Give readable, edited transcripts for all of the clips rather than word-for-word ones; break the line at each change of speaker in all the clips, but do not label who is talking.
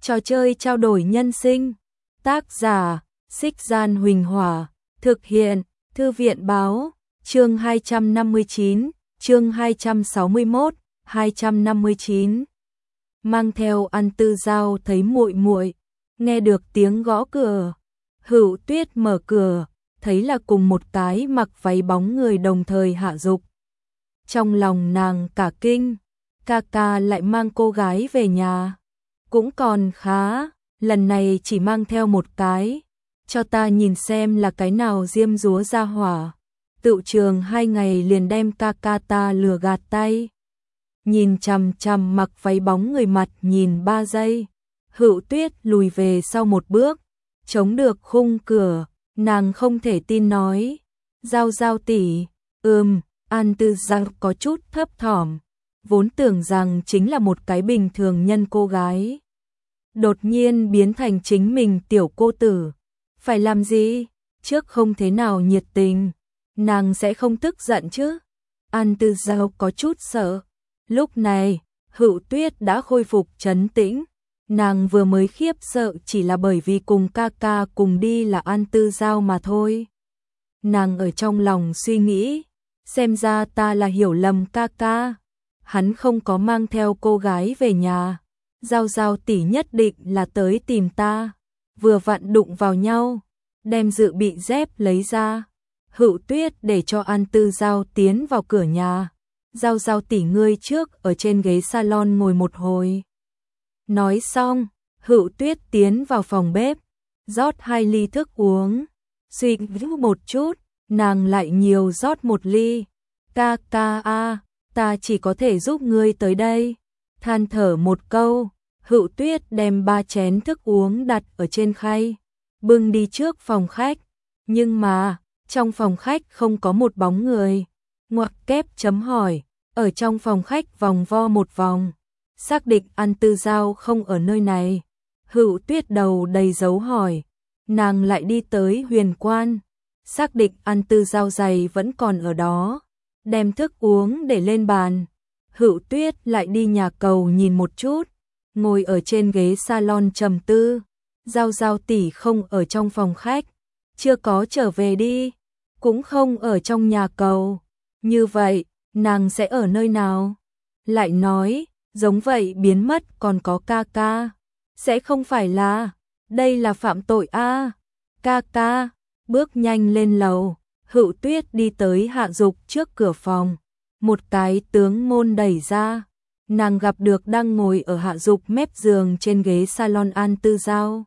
Trò chơi trao đổi nhân sinh. Tác giả: Xích Gian Huỳnh Hỏa. Thực hiện: Thư viện Báo. Chương 259, chương 261, 259. Mang theo An Tư Giao thấy muội muội, nghe được tiếng gõ cửa. Hữu Tuyết mở cửa, thấy là cùng một cái mặc váy bóng người đồng thời Hạ Dục. Trong lòng nàng cả kinh, ca ca lại mang cô gái về nhà. Cũng còn khá, lần này chỉ mang theo một cái. Cho ta nhìn xem là cái nào diêm dúa ra hỏa. Tựu trường 2 ngày liền đem ca ca ta lừa gạt tay. Nhìn chằm chằm mặc váy bóng người mặt nhìn 3 giây. Hữu Tuyết lùi về sau một bước, chống được khung cửa, nàng không thể tin nói. Giao Giao tỷ. An Tư Giao có chút thấp thỏm, vốn tưởng rằng chính là một cái bình thường nhân cô gái. Đột nhiên biến thành chính mình tiểu cô tử. Phải làm gì? Trước không thế nào nhiệt tình, nàng sẽ không tức giận chứ? An Tư Giao có chút sợ. Lúc này, Hữu Tuyết đã khôi phục trấn tĩnh. Nàng vừa mới khiếp sợ chỉ là bởi vì cùng ca ca cùng đi là An Tư Giao mà thôi. Nàng ở trong lòng suy nghĩ, xem ra ta là hiểu lầm ca ca. Hắn không có mang theo cô gái về nhà. Giao Giao tỷ nhất định là tới tìm ta. Vừa vặn đụng vào nhau, đem dự bị dép lấy ra. Hữu Tuyết để cho An Tư Giao tiến vào cửa nhà. Giao Giao tỷ ngươi trước ở trên ghế salon ngồi một hồi. Nói xong, Hữu Tuyết tiến vào phòng bếp, rót 2 ly thức uống. Suy nghĩ một chút, nàng lại nhiều rót 1 ly. Ca ca a, ta chỉ có thể giúp ngươi tới đây. Than thở một câu, Hữu Tuyết đem 3 chén thức uống đặt ở trên khay, bưng đi trước phòng khách. Nhưng mà, trong phòng khách không có một bóng người. Ngoặc kép chấm hỏi, ở trong phòng khách vòng vo một vòng, xác định An Tư Giao không ở nơi này. Hữu Tuyết đầu đầy dấu hỏi, nàng lại đi tới Huyền Quan, xác định An Tư Giao giày vẫn còn ở đó, đem thức uống để lên bàn. Hữu Tuyết lại đi nhà cầu nhìn một chút, ngồi ở trên ghế salon trầm tư. Giao Giao tỷ không ở trong phòng khách, chưa có trở về đi, cũng không ở trong nhà cầu. Như vậy, nàng sẽ ở nơi nào? Lại nói, giống vậy biến mất còn có ca ca. Sẽ không phải là, đây là phạm tội a. Ca ca, bước nhanh lên lầu. Hữu Tuyết đi tới Hạ Dục trước cửa phòng. Một cái tướng môn đẩy ra. Nàng gặp được đang ngồi ở Hạ Dục mép giường trên ghế salon An Tư Giao.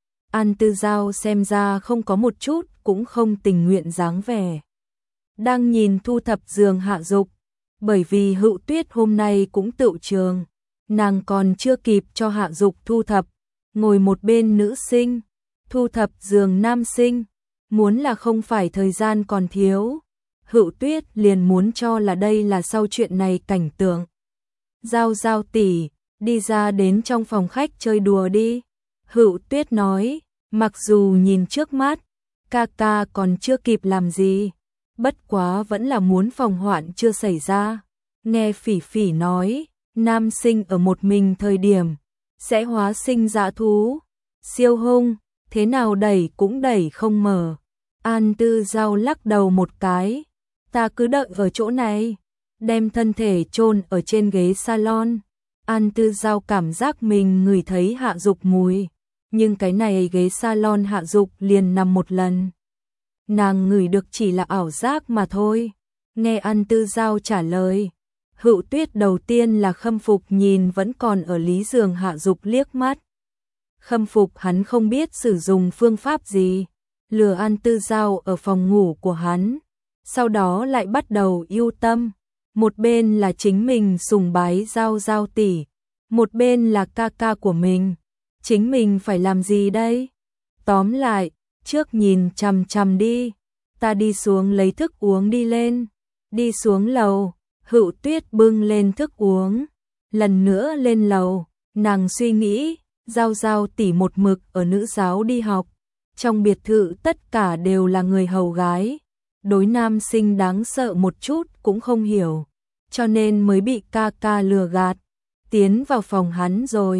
An Tư Giao xem ra không có một chút cũng không tình nguyện dáng vẻ. Đang nhìn thu thập giường Hạ Dục, bởi vì Hữu Tuyết hôm nay cũng tựu trường, nàng còn chưa kịp cho Hạ Dục thu thập, ngồi một bên nữ sinh, thu thập giường nam sinh, muốn là không phải thời gian còn thiếu. Hữu Tuyết liền muốn cho là đây là sau chuyện này cảnh tượng. Giao Giao tỷ, đi ra đến trong phòng khách chơi đùa đi. Hữu Tuyết nói, mặc dù nhìn trước mắt, ca ca còn chưa kịp làm gì, bất quá vẫn là muốn phòng hoạn chưa xảy ra. Nghe Phỉ Phỉ nói, nam sinh ở một mình thời điểm, sẽ hóa sinh dã thú, siêu hung, thế nào đẩy cũng đẩy không mở. An Tư Giao lắc đầu một cái, ta cứ đợi ở chỗ này, đem thân thể chôn ở trên ghế salon. An Tư Giao cảm giác mình ngửi thấy Hạ Dục mùi, nhưng cái này ghế salon Hạ Dục liền nằm một lần. Nàng ngửi được chỉ là ảo giác mà thôi. Nghe An Tư Giao trả lời, Hữu Tuyết đầu tiên là khâm phục nhìn vẫn còn ở lý giường Hạ Dục liếc mắt. Khâm phục hắn không biết sử dụng phương pháp gì, lừa An Tư Giao ở phòng ngủ của hắn, sau đó lại bắt đầu yêu tâm. Một bên là chính mình sùng bái Giao Giao tỷ, một bên là ca ca của mình. Chính mình phải làm gì đây? Tóm lại, trước nhìn chằm chằm đi, ta đi xuống lấy thức uống đi lên. Đi xuống lầu, Hữu Tuyết bưng lên thức uống, lần nữa lên lầu. Nàng suy nghĩ, Giao Giao tỷ một mực ở nữ giáo đi học, trong biệt thự tất cả đều là người hầu gái, đối nam sinh đáng sợ một chút cũng không hiểu, cho nên mới bị ca ca lừa gạt, tiến vào phòng hắn rồi.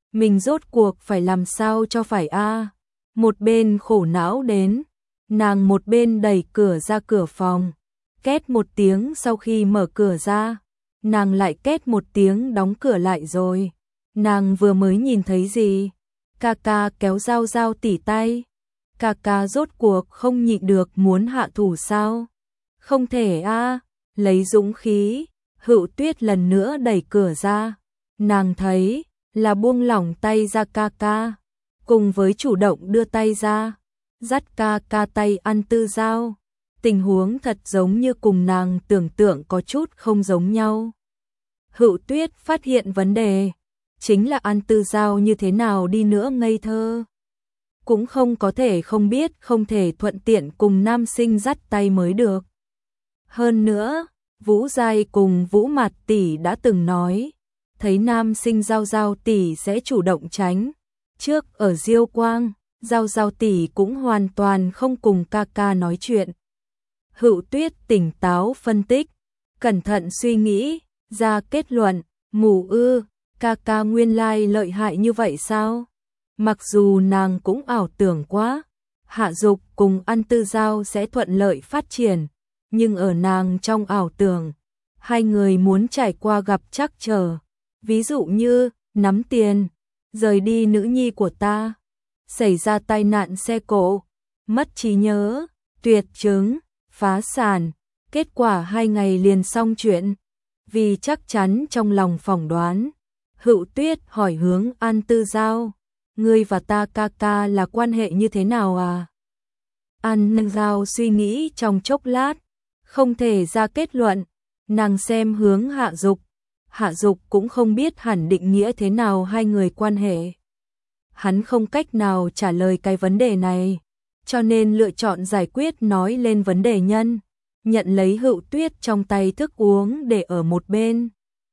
mình rốt cuộc phải làm sao cho phải a. Một bên khổ não đến, nàng một bên đẩy cửa ra cửa phòng. Két một tiếng sau khi mở cửa ra, nàng lại két một tiếng đóng cửa lại rồi. Nàng vừa mới nhìn thấy gì? Ca ca kéo Giao Giao tỉ tay. Ca ca rốt cuộc không nhịn được muốn hạ thủ sao? Không thể a. Lấy dũng khí, Hựu Tuyết lần nữa đẩy cửa ra. Nàng thấy là buông lỏng tay ra ca ca, cùng với chủ động đưa tay ra, dắt ca ca tay An Tư Giao. Tình huống thật giống như cùng nàng tưởng tượng có chút không giống nhau. Hựu Tuyết phát hiện vấn đề, chính là An Tư Giao như thế nào đi nữa ngây thơ, cũng không có thể không biết không thể thuận tiện cùng nam sinh dắt tay mới được. Hơn nữa, Vũ Giai cùng Vũ Mạt tỷ đã từng nói, thấy nam sinh Giao Giao tỷ sẽ chủ động tránh. Trước ở Diêu Quang, Giao Giao tỷ cũng hoàn toàn không cùng ca ca nói chuyện. Hựu Tuyết tỉnh táo phân tích, cẩn thận suy nghĩ, ra kết luận, mù ư, ca ca nguyên lai lợi hại như vậy sao? Mặc dù nàng cũng ảo tưởng quá, Hạ Dục cùng An Tư Giao sẽ thuận lợi phát triển, nhưng ở nàng trong ảo tưởng, hai người muốn trải qua gặp trắc trở. Ví dụ như, nắm tiền, rời đi nữ nhi của ta, xảy ra tai nạn xe cộ, mất trí nhớ, tuyệt chứng, phá sản, kết quả 2 ngày liền xong chuyện. Vì chắc chắn trong lòng phỏng đoán, Hựu Tuyết hỏi hướng An Tư Giao, ngươi và ta ca ca là quan hệ như thế nào à? An Tư Giao suy nghĩ trong chốc lát, không thể ra kết luận, nàng xem hướng Hạ Dục. Hạ Dục cũng không biết hẳn định nghĩa thế nào hai người quan hệ. Hắn không cách nào trả lời cái vấn đề này, cho nên lựa chọn giải quyết nói lên vấn đề nhân, nhận lấy Hựu Tuyết trong tay thức uống để ở một bên.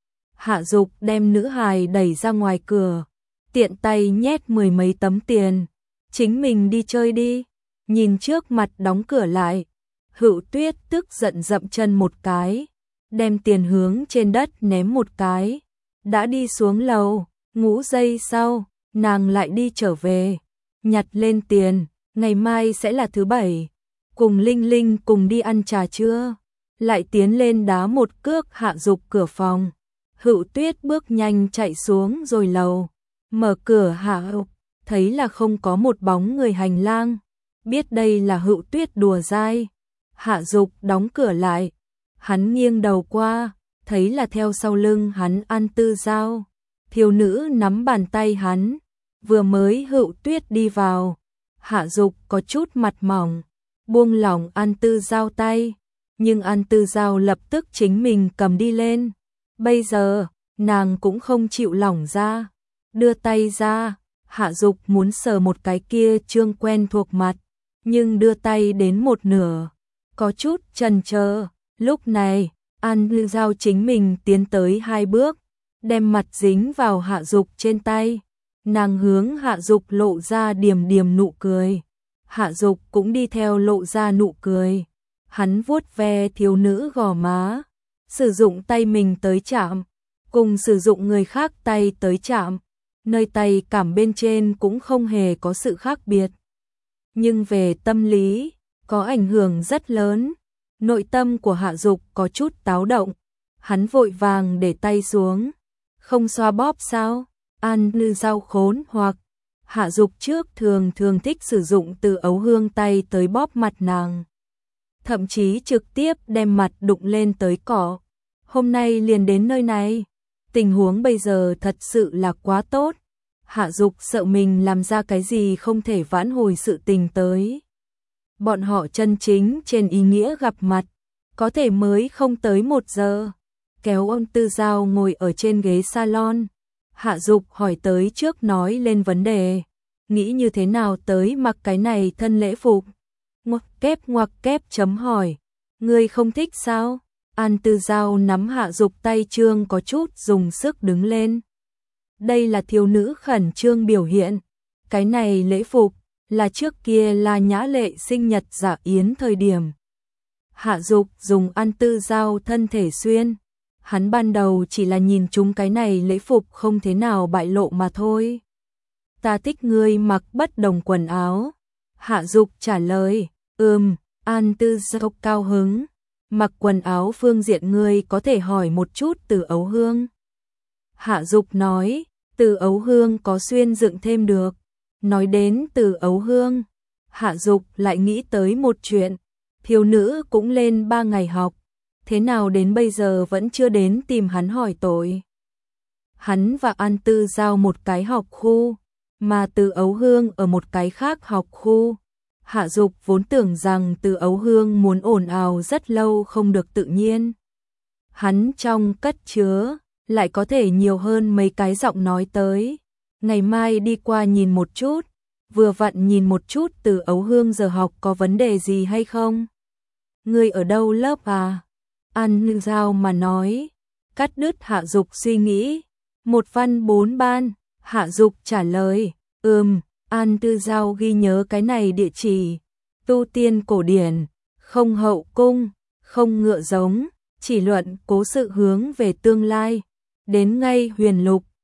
Hạ Dục đem nữ hài đẩy ra ngoài cửa, tiện tay nhét 10 mấy tấm tiền, chính mình đi chơi đi. Nhìn trước mặt đóng cửa lại, Hựu Tuyết tức giận dậm chân một cái, đem tiền hướng trên đất ném một cái, đã đi xuống lầu. Ngũ giây sau, nàng lại đi trở về, nhặt lên tiền, ngày mai sẽ là thứ bảy, cùng Linh Linh cùng đi ăn trà trưa, lại tiến lên đá một cước Hạ Dục cửa phòng. Hựu Tuyết bước nhanh chạy xuống rồi lầu, mở cửa Hạ Dục, thấy là không có một bóng người hành lang, biết đây là Hựu Tuyết đùa dai. Hạ Dục đóng cửa lại, hắn nghiêng đầu qua, thấy là theo sau lưng hắn An Tư Giao. Thiếu nữ nắm bàn tay hắn, vừa mới Hựu Tuyết đi vào, Hạ Dục có chút mặt mỏng, buông lỏng An Tư Giao tay, nhưng An Tư Giao lập tức chính mình cầm đi lên. Bây giờ, nàng cũng không chịu lỏng ra, đưa tay ra, Hạ Dục muốn sờ một cái kia trương quen thuộc mặt, nhưng đưa tay đến một nửa, có chút chần chờ. Lúc này, An Tư Giao chính mình tiến tới 2 bước, đem mặt dính vào Hạ Dục trên tay. Nàng hướng Hạ Dục lộ ra điềm điềm nụ cười. Hạ Dục cũng đi theo lộ ra nụ cười. Hắn vuốt ve thiếu nữ gò má, sử dụng tay mình tới chạm, cùng sử dụng người khác tay tới chạm, nơi tay cảm bên trên cũng không hề có sự khác biệt. Nhưng về tâm lý, có ảnh hưởng rất lớn. Nội tâm của Hạ Dục có chút táo động, hắn vội vàng để tay xuống. Không xoa bóp sao? An Tư Giao khốn hoặc. Hạ Dục trước thường thích sử dụng từ ấu hương tay tới bóp mặt nàng, thậm chí trực tiếp đem mặt đụng lên tới cỏ. Hôm nay liền đến nơi này, tình huống bây giờ thật sự là quá tốt. Hạ Dục sợ mình làm ra cái gì không thể vãn hồi sự tình tới. Bọn họ chân chính trên ý nghĩa gặp mặt, có thể mới không tới 1 giờ. Kéo An Tư Giao ngồi ở trên ghế salon, Hạ Dục hỏi tới trước nói lên vấn đề, nghĩ như thế nào tới mặc cái này thân lễ phục. Ngoặc kép chấm hỏi, ngươi không thích sao? An Tư Giao nắm Hạ Dục tay trương có chút dùng sức đứng lên. Đây là thiếu nữ khẩn trương biểu hiện, cái này lễ phục là trước kia là Nhã Lệ sinh nhật dạ yến thời điểm. Hạ Dục dùng An Tư Giao thân thể xuyên. Hắn ban đầu chỉ là nhìn chúng cái này lễ phục không thế nào bại lộ mà thôi. ta thích ngươi mặc bất đồng quần áo. Hạ Dục trả lời, An Tư Giao cao hứng. Mặc quần áo phương diện ngươi có thể hỏi một chút Từ Ấu Hương. Hạ Dục nói, Từ Ấu Hương có xuyên dựng thêm được. Nói đến Từ Ấu Hương, Hạ Dục lại nghĩ tới một chuyện, thiếu nữ cũng lên 3 ngày học, thế nào đến bây giờ vẫn chưa đến tìm hắn hỏi tội. Hắn và An Tư Giao một cái học khu, mà Từ Ấu Hương ở một cái khác học khu. Hạ Dục vốn tưởng rằng Từ Ấu Hương muốn ồn ào rất lâu không được tự nhiên. Hắn trong cất chứa, lại có thể nhiều hơn mấy cái giọng nói tới. Ngày mai đi qua nhìn một chút, vừa vặn nhìn một chút Từ Ấu Hương giờ học có vấn đề gì hay không. Ngươi ở đâu lớp à? An Tư Giao mà nói, cắt đứt Hạ Dục suy nghĩ. 1 văn 4 ban, Hạ Dục trả lời, An Tư Giao ghi nhớ cái này địa chỉ, tu tiên cổ điển, không hậu cung, không ngựa giống, chỉ luận cố sự hướng về tương lai, đến ngay huyền lục,